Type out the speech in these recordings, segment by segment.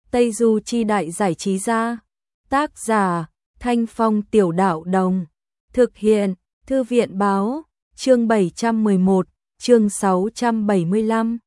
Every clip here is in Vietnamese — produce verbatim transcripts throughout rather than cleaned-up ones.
Tây Du Chi Đại Giải Trí Gia. Tác giả, Thanh Phong Tiểu Đạo Đồng. Thực hiện, Thư viện Báo. Chương bảy trăm mười một, chương sáu trăm bảy mươi lăm.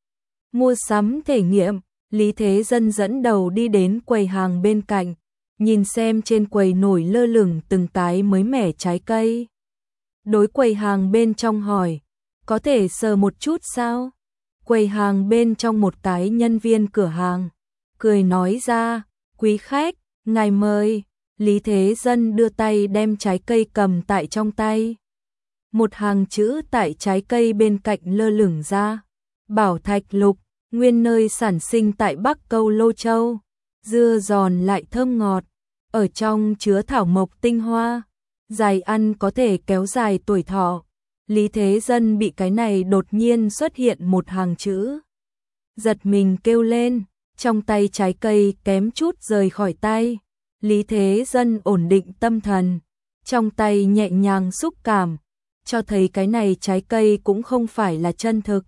Mua sắm thể nghiệm, Lý Thế Dân dẫn đầu đi đến quầy hàng bên cạnh, nhìn xem trên quầy nổi lơ lửng từng cái mới mẻ trái cây. Đối quầy hàng bên trong hỏi, có thể sờ một chút sao? Quầy hàng bên trong một cái nhân viên cửa hàng, cười nói ra, quý khách, ngài mời. Lý Thế Dân đưa tay đem trái cây cầm tại trong tay. Một hàng chữ tại trái cây bên cạnh lơ lửng ra. Bảo Thạch Lục, nguyên nơi sản sinh tại Bắc Câu Lô Châu. Dưa giòn lại thơm ngọt, ở trong chứa thảo mộc tinh hoa. Dài ăn có thể kéo dài tuổi thọ. Lý Thế Dân bị cái này đột nhiên xuất hiện một hàng chữ. Giật mình kêu lên, trong tay trái cây kém chút rời khỏi tay. Lý Thế Dân ổn định tâm thần, trong tay nhẹ nhàng xúc cảm, cho thấy cái này trái cây cũng không phải là chân thực.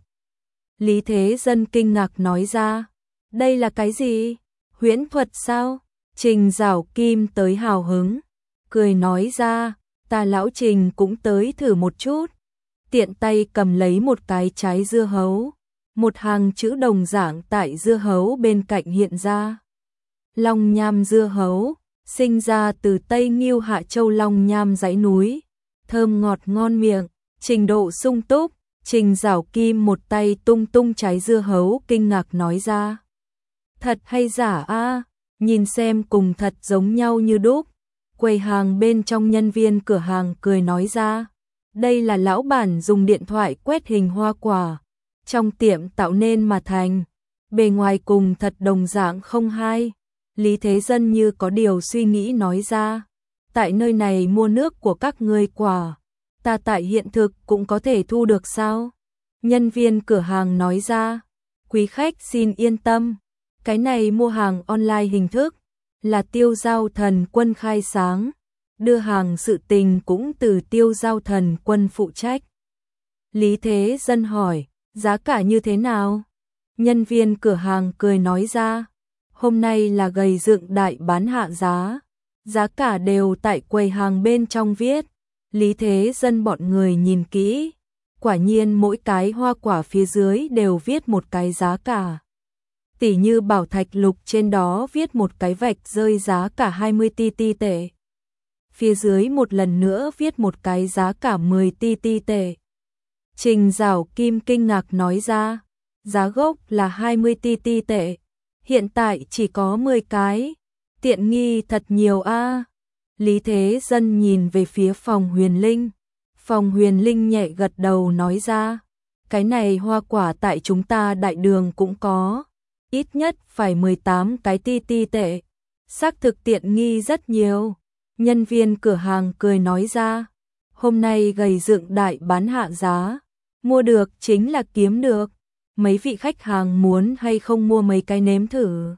Lý Thế Dân kinh ngạc nói ra, đây là cái gì? Huyễn thuật sao? Trình Giảo Kim tới hào hứng, cười nói ra, ta lão Trình cũng tới thử một chút. Tiện tay cầm lấy một cái trái dưa hấu, một hàng chữ đồng dạng tại dưa hấu bên cạnh hiện ra. Long nham dưa hấu, sinh ra từ Tây Nghiêu Hạ Châu Long nham dãy núi, thơm ngọt ngon miệng, trình độ sung túc. Trình Giảo Kim một tay tung tung trái dưa hấu kinh ngạc nói ra. Thật hay giả a? À? Nhìn xem cùng thật giống nhau như đúc. Quầy hàng bên trong nhân viên cửa hàng cười nói ra. Đây là lão bản dùng điện thoại quét hình hoa quả, trong tiệm tạo nên mà thành. Bề ngoài cùng thật đồng dạng không hai. Lý Thế Dân như có điều suy nghĩ nói ra. Tại nơi này mua nước của các ngươi quả, ta tại hiện thực cũng có thể thu được sao? Nhân viên cửa hàng nói ra, quý khách xin yên tâm, cái này mua hàng online hình thức, là Tiêu Giao Thần Quân khai sáng, đưa hàng sự tình cũng từ Tiêu Giao Thần Quân phụ trách. Lý Thế Dân hỏi, giá cả như thế nào? Nhân viên cửa hàng cười nói ra, hôm nay là gầy dựng đại bán hạ giá, giá cả đều tại quầy hàng bên trong viết. Lý Thế Dân bọn người nhìn kỹ, quả nhiên mỗi cái hoa quả phía dưới đều viết một cái giá cả. Tỉ như Bảo Thạch Lục trên đó viết một cái vạch rơi giá cả hai mươi ti ti tệ. Phía dưới một lần nữa viết một cái giá cả mười ti ti tệ. Trình Giảo Kim kinh ngạc nói ra, giá gốc là hai mươi ti ti tệ, hiện tại chỉ có mười cái, tiện nghi thật nhiều a. À. Lý Thế Dân nhìn về phía Phòng Huyền Linh. Phòng Huyền Linh nhẹ gật đầu nói ra, cái này hoa quả tại chúng ta đại đường cũng có, ít nhất phải mười tám cái ti ti tệ, xác thực tiện nghi rất nhiều. Nhân viên cửa hàng cười nói ra, hôm nay gầy dựng đại bán hạ giá, mua được chính là kiếm được, mấy vị khách hàng muốn hay không mua mấy cái nếm thử?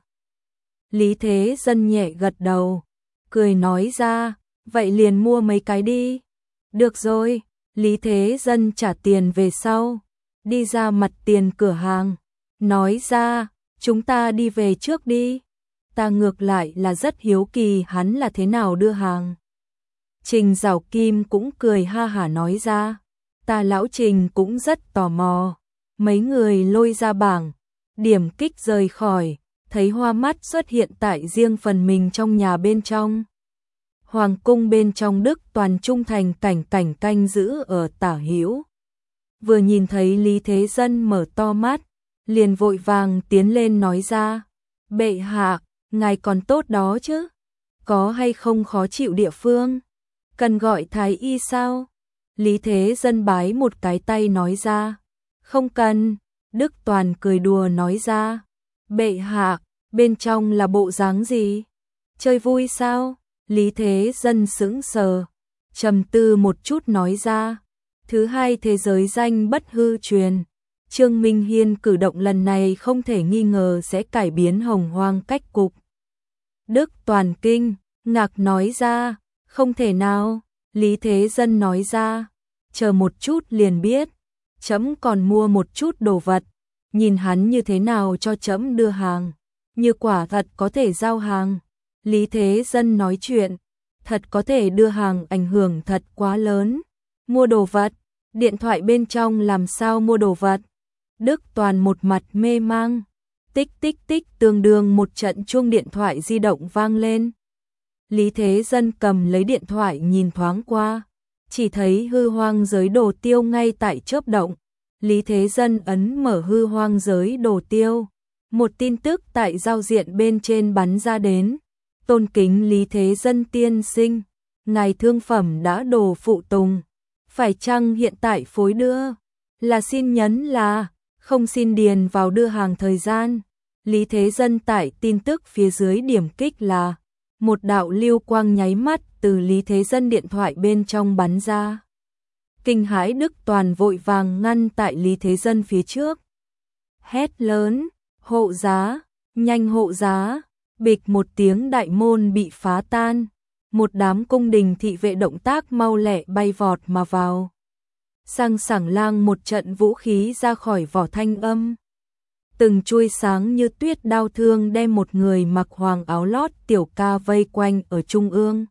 Lý Thế Dân nhẹ gật đầu, cười nói ra, vậy liền mua mấy cái đi. Được rồi, Lý Thế Dân trả tiền về sau, đi ra mặt tiền cửa hàng, nói ra, chúng ta đi về trước đi. Ta ngược lại là rất hiếu kỳ hắn là thế nào đưa hàng. Trình Giảo Kim cũng cười ha hả nói ra, ta lão Trình cũng rất tò mò. Mấy người lôi ra bảng, điểm kích rời khỏi, thấy hoa mắt xuất hiện tại riêng phần mình trong nhà bên trong. Hoàng cung bên trong Đức Toàn trung thành cảnh cảnh canh giữ ở tả hữu. Vừa nhìn thấy Lý Thế Dân mở to mắt, liền vội vàng tiến lên nói ra, bệ hạ, ngài còn tốt đó chứ? Có hay không khó chịu địa phương? Cần gọi thái y sao? Lý Thế Dân bái một cái tay nói ra, không cần. Đức Toàn cười đùa nói ra, bệ hạ, bên trong là bộ dáng gì? Chơi vui sao? Lý Thế Dân sững sờ, trầm tư một chút nói ra, thứ hai thế giới danh bất hư truyền. Trương Minh Hiên cử động lần này không thể nghi ngờ sẽ cải biến Hồng Hoang cách cục. Đức Toàn kinh, ngạc nói ra, không thể nào. Lý Thế Dân nói ra, chờ một chút liền biết, trẫm còn mua một chút đồ vật, nhìn hắn như thế nào cho trẫm đưa hàng. như quả thật có thể giao hàng. Lý Thế Dân nói chuyện, thật có thể đưa hàng, ảnh hưởng thật quá lớn. Mua đồ vật, điện thoại bên trong làm sao mua đồ vật? Đức Toàn một mặt mê mang. Tích tích tích, tương đương một trận chuông điện thoại di động vang lên. Lý Thế Dân cầm lấy điện thoại nhìn thoáng qua, chỉ thấy hư hoang giới đồ tiêu ngay tại chớp động. Lý Thế Dân ấn mở hư hoang giới đồ tiêu. Một tin tức tại giao diện bên trên bắn ra đến. Tôn kính Lý Thế Dân tiên sinh, ngài thương phẩm đã đồ phụ tùng. Phải chăng hiện tại phối đưa? Là xin nhấn là, không xin điền vào đưa hàng thời gian. Lý Thế Dân tại tin tức phía dưới điểm kích là, một đạo lưu quang nháy mắt từ Lý Thế Dân điện thoại bên trong bắn ra. Kinh hãi Đức Toàn vội vàng ngăn tại Lý Thế Dân phía trước. Hét lớn, hộ giá, nhanh hộ giá, bịch một tiếng đại môn bị phá tan. Một đám cung đình thị vệ động tác mau lẹ bay vọt mà vào. Sang sảng lang một trận vũ khí ra khỏi vỏ thanh âm. Từng chuôi sáng như tuyết đao thương đem một người mặc hoàng áo lót tiểu ca vây quanh ở trung ương.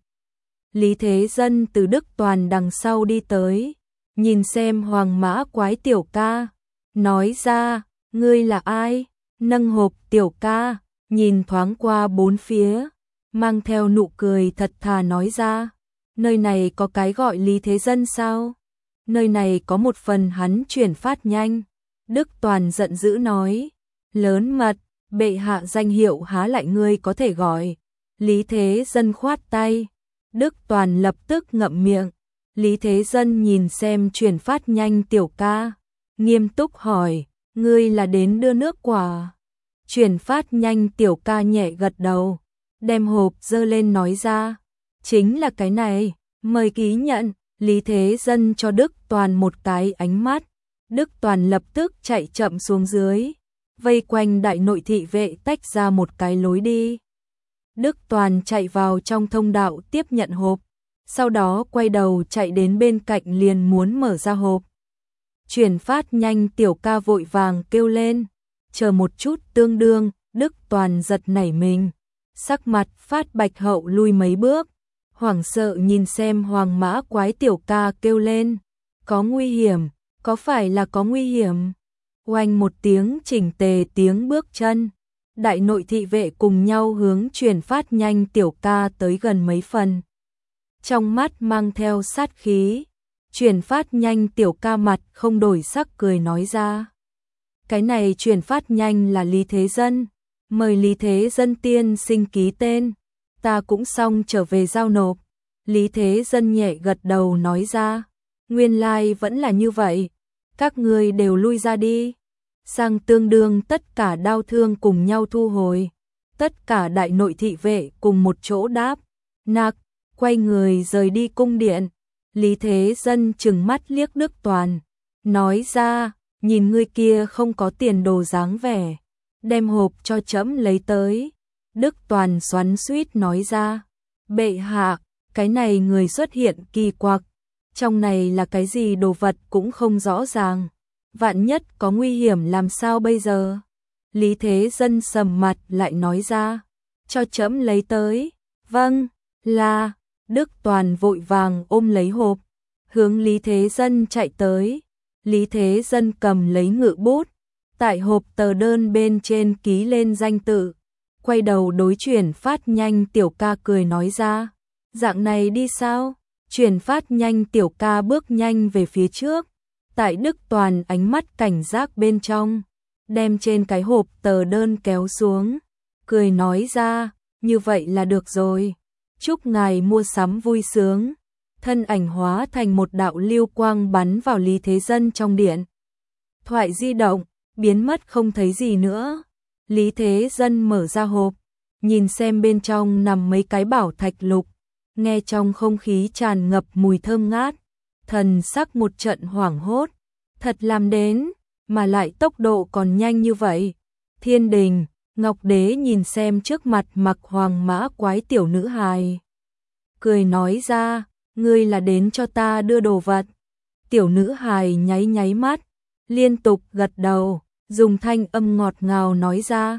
Lý Thế Dân từ Đức Toàn đằng sau đi tới, nhìn xem hoàng mã quái tiểu ca, nói ra, ngươi là ai? Nâng hộp tiểu ca, nhìn thoáng qua bốn phía, mang theo nụ cười thật thà nói ra, nơi này có cái gọi Lý Thế Dân sao? Nơi này có một phần hắn chuyển phát nhanh. Đức Toàn giận dữ nói, lớn mật, bệ hạ danh hiệu há lại ngươi có thể gọi. Lý Thế Dân khoát tay, Đức Toàn lập tức ngậm miệng. Lý Thế Dân nhìn xem chuyển phát nhanh tiểu ca, nghiêm túc hỏi, ngươi là đến đưa nước quả? Chuyển phát nhanh tiểu ca nhẹ gật đầu, đem hộp dơ lên nói ra, chính là cái này, mời ký nhận. Lý Thế Dân cho Đức Toàn một cái ánh mắt, Đức Toàn lập tức chạy chậm xuống dưới, vây quanh đại nội thị vệ tách ra một cái lối đi. Đức Toàn chạy vào trong thông đạo tiếp nhận hộp, sau đó quay đầu chạy đến bên cạnh liền muốn mở ra hộp. Chuyển phát nhanh tiểu ca vội vàng kêu lên, chờ một chút. Tương đương, Đức Toàn giật nảy mình, sắc mặt phát bạch hậu lui mấy bước, hoảng sợ nhìn xem hoàng mã quái tiểu ca kêu lên, có nguy hiểm, có phải là có nguy hiểm? Oanh một tiếng chỉnh tề tiếng bước chân, đại nội thị vệ cùng nhau hướng chuyển phát nhanh tiểu ca tới gần mấy phần. Trong mắt mang theo sát khí, chuyển phát nhanh tiểu ca mặt không đổi sắc cười nói ra. Cái này chuyển phát nhanh là Lý Thế Dân, mời Lý Thế Dân tiên sinh ký tên, ta cũng xong trở về giao nộp. Lý Thế Dân nhẹ gật đầu nói ra, nguyên lai vẫn là như vậy, các ngươi đều lui ra đi. Sang tương đương tất cả đao thương cùng nhau thu hồi, tất cả đại nội thị vệ cùng một chỗ đáp, nạc, quay người rời đi cung điện. Lý Thế Dân trừng mắt liếc Đức Toàn, nói ra, nhìn ngươi kia không có tiền đồ dáng vẻ, đem hộp cho trẫm lấy tới. Đức Toàn xoắn xuýt nói ra, bệ hạ, cái này người xuất hiện kỳ quặc, trong này là cái gì đồ vật cũng không rõ ràng, vạn nhất có nguy hiểm làm sao bây giờ? Lý Thế Dân sầm mặt lại nói ra, cho trẫm lấy tới. Vâng, là. Đức Toàn vội vàng ôm lấy hộp, hướng Lý Thế Dân chạy tới. Lý Thế Dân cầm lấy ngự bút, tại hộp tờ đơn bên trên ký lên danh tự, quay đầu đối chuyển phát nhanh tiểu ca cười nói ra, dạng này đi sao? Chuyển phát nhanh tiểu ca bước nhanh về phía trước, tại Đức Toàn ánh mắt cảnh giác bên trong, đem trên cái hộp tờ đơn kéo xuống, cười nói ra, như vậy là được rồi, chúc ngài mua sắm vui sướng. Thân ảnh hóa thành một đạo lưu quang bắn vào Lý Thế Dân trong điện thoại di động, biến mất không thấy gì nữa. Lý Thế Dân mở ra hộp, nhìn xem bên trong nằm mấy cái bảo thạch lục, nghe trong không khí tràn ngập mùi thơm ngát, thần sắc một trận hoảng hốt, thật làm đến, mà lại tốc độ còn nhanh như vậy. Thiên đình, Ngọc Đế nhìn xem trước mặt mặc hoàng mã quái tiểu nữ hài, cười nói ra, ngươi là đến cho ta đưa đồ vật. Tiểu nữ hài nháy nháy mắt, liên tục gật đầu, dùng thanh âm ngọt ngào nói ra,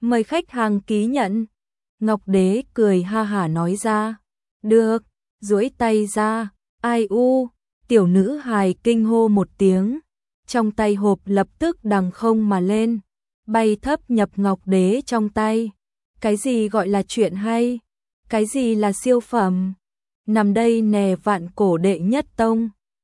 Mời khách hàng ký nhận. Ngọc Đế cười ha hả nói ra. Được, duỗi tay ra. Ai u, tiểu nữ hài kinh hô một tiếng. Trong tay hộp lập tức đằng không mà lên, bay thấp nhập Ngọc Đế trong tay. Cái gì gọi là chuyện hay? Cái gì là siêu phẩm? Nằm đây nè vạn cổ đệ nhất tông.